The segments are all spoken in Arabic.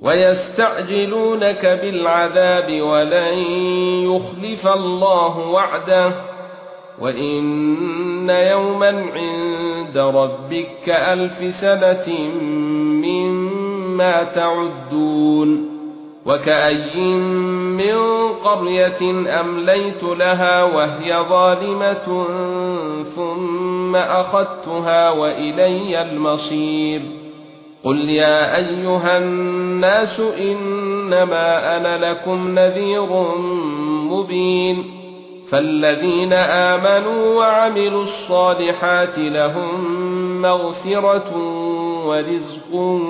ويستعجلونك بالعذاب ولن يخلف الله وعده وإن يوما عند ربك كألف سنة مما تعدون وكأي من قرية أمليت لها وهي ظالمة ثم أخذتها وإلي المصير قل يا أيها الناس إنما أنا لكم نذير مبين فالذين آمنوا وعملوا الصالحات لهم مغفرة ورزق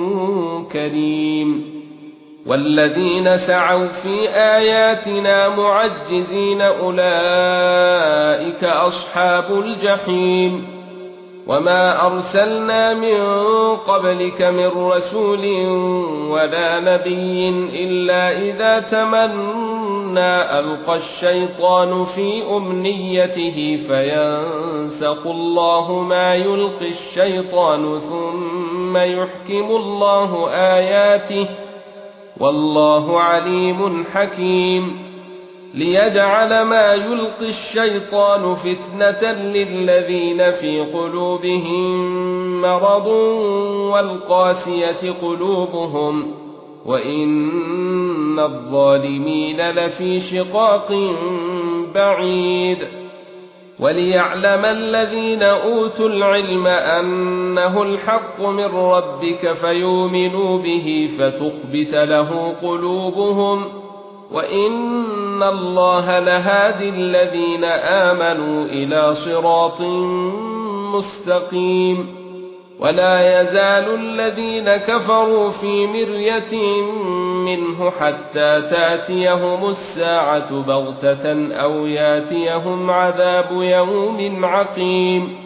كريم والذين سعوا في آياتنا معجزين أولئك أصحاب الجحيم وما أرسلنا من قبلك من رسول ولا نبي إلا إذا تمنى ألقى الشيطان في أمنيته فينسخ الله ما يلقي الشيطان ثم يحكم الله آياته والله عليم حكيم ليجعل ما يلقي الشيطان فتنة للذين في قلوبهم مرض والقاسية قلوبهم وإن الظالمين لفي شقاق بعيد وليعلم الذين أوتوا العلم أنه الحق من ربك فيؤمنوا به فتخبت له قلوبهم وإن الله لهادي الذين آمنوا إلى صراط مستقيم ولا يزال الذين كفروا في مرية منه حتى تأتيهم الساعة بغتة أو يأتيهم عذاب يوم عقيم